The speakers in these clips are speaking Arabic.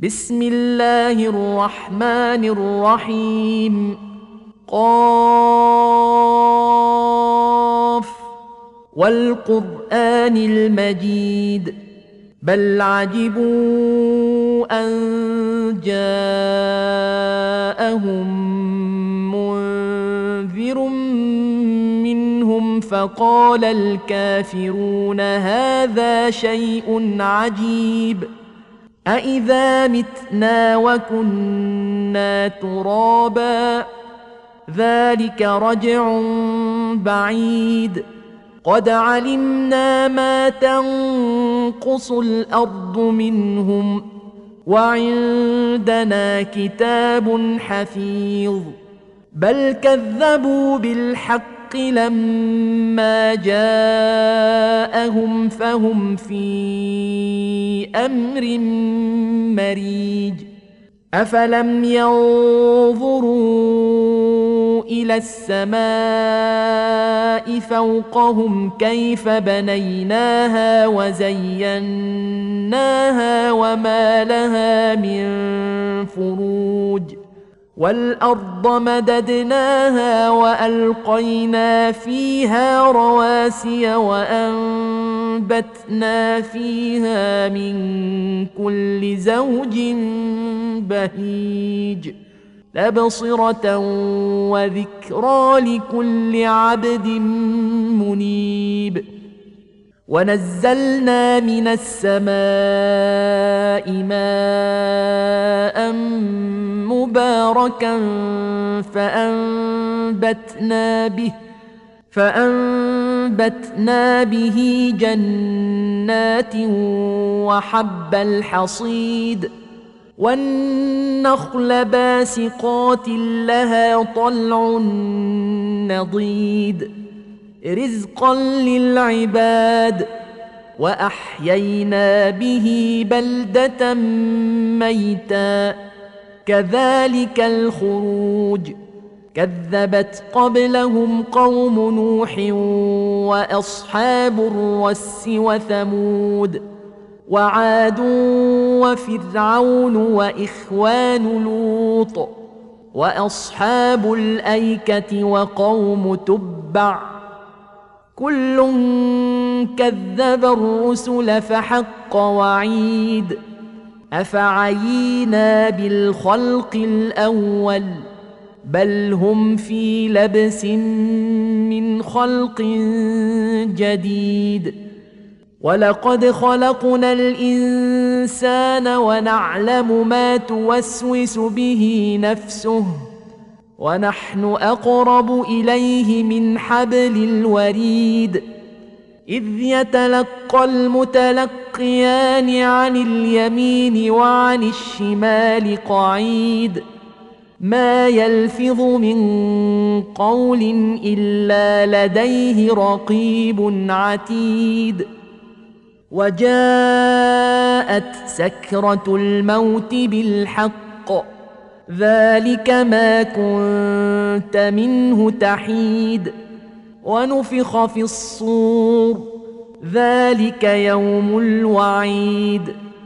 بسم الله الرحمن الرحيم. قاف والقرآن المجيد بل عجبوا أن جاءهم منذر منهم فقال الكافرون هذا شيء عجيب أإذا متنا وكنا ترابا ذلك رجع بعيد قد علمنا ما تنقص الأرض منهم وعندنا كتاب حفيظ بل كذبوا بالحق لما جاءهم فهم في أمر مريج أفلم ينظروا إلى السماء فوقهم كيف بنيناها وزيناها وما لها من فروج والأرض مددناها وألقينا فيها رواسي وأنبتنا فيها من كل زوج بهيج تبصرة وذكرى لكل عبد منيب ونزلنا من السماء ماء مباركا فأنبتنا به جنات وحب الحصيد والنخل باسقات لها طلع نضيد رزقا للعباد وأحيينا به بلدة ميتا كذلك الخروج كذبت قبلهم قوم نوح وأصحاب الرس وثمود وعاد وفرعون وإخوان لوط وأصحاب الأيكة وقوم تبع كل كذب الرسل فحق وعيد أفعينا بالخلق الأول بل هم في لبس من خلق جديد ولقد خلقنا الإنسان ونعلم ما توسوس به نفسه ونحن أقرب إليه من حبل الوريد إذ يتلقى المتلقيان عن اليمين وعن الشمال قعيد ما يلفظ من قول إلا لديه رقيب عتيد وجاءت سكرة الموت بالحق ذلك ما كنت منه تحيد ونفخ في الصور ذلك يوم الوعيد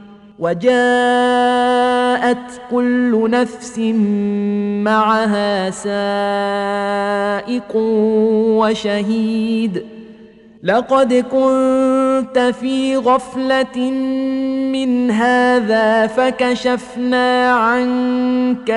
وجاءت كل نفس معها سائق وشهيد لقد كنت في غفلة من هذا فكشفنا عنك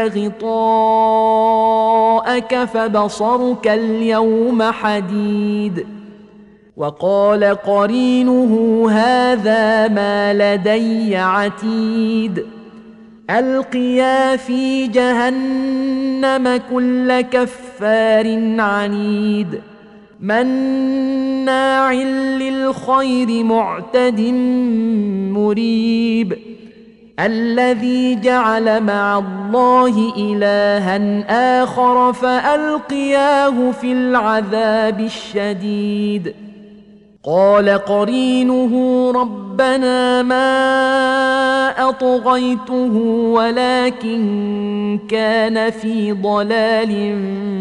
غطاءك فبصرك اليوم حديد وقال قرينه هذا ما لدي عتيد ألقيا في جهنم كل كفار عنيد مناع للخير معتد مريب الذي جعل مع الله إلها آخر فألقياه في العذاب الشديد قال قرينه ربنا ما أطغيته ولكن كان في ضلال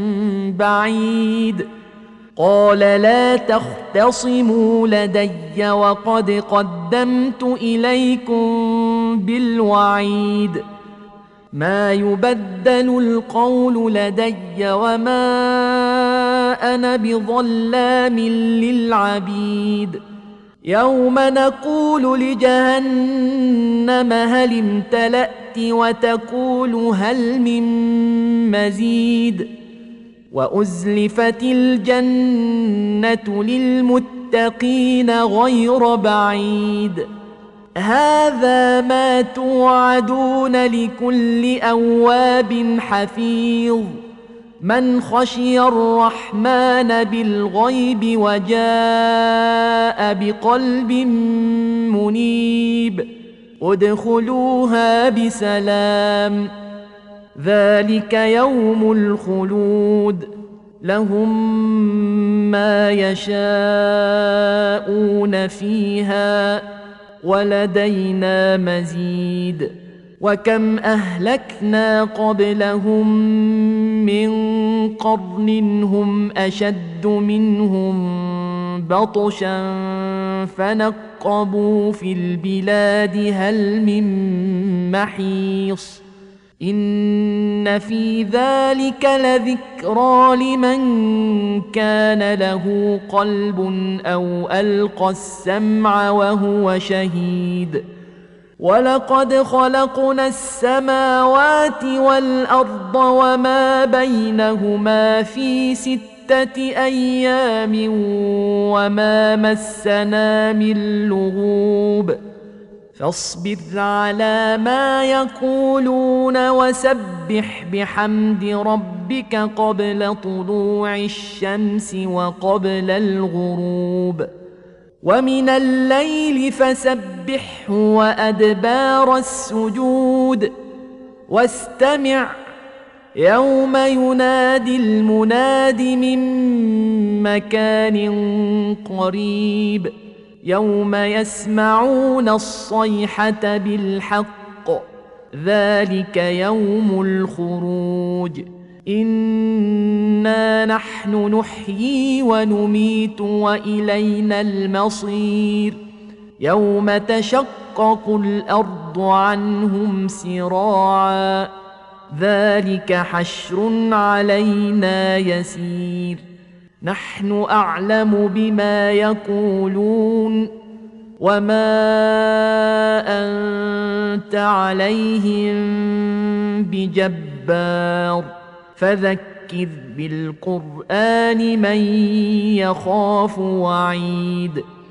بعيد قال لا تختصموا لدي وقد قدمت إليكم بالوعيد ما يبدل القول لدي وما أنا بظلام للعبيد يوم نقول لجهنم هل امتلأت وتقول هل من مزيد وأزلفت الجنة للمتقين غير بعيد هذا ما توعدون لكل أواب حفيظ من خشي الرحمن بالغيب وجاء بقلب منيب ادخلوها بسلام ذلك يوم الخلود لهم ما يشاءون فيها ولدينا مزيد وكم أهلكنا قبلهم من قرن هم أشد منهم بطشا فنقبوا في البلاد هل من محيص إن في ذلك لذكرى لمن كان له قلب أو ألقى السمع وهو شهيد ولقد خلقنا السماوات والأرض وما بينهما في 6 أيام وما مسنا من لغوب فاصبر على ما يقولون وسبح بحمد ربك قبل طلوع الشمس وقبل الغروب ومن الليل فسبحه وأدبار السجود واستمع يوم ينادي المناد من مكان قريب يوم يسمعون الصيحة بالحق ذلك يوم الخروج إنا نحن نحيي ونميت وإلينا المصير يوم تشقق الأرض عنهم سراعا ذلك حشر علينا يسير نحن أعلم بما يقولون وما أنت عليهم بجبار فذكر بالقرآن من يخاف وعيد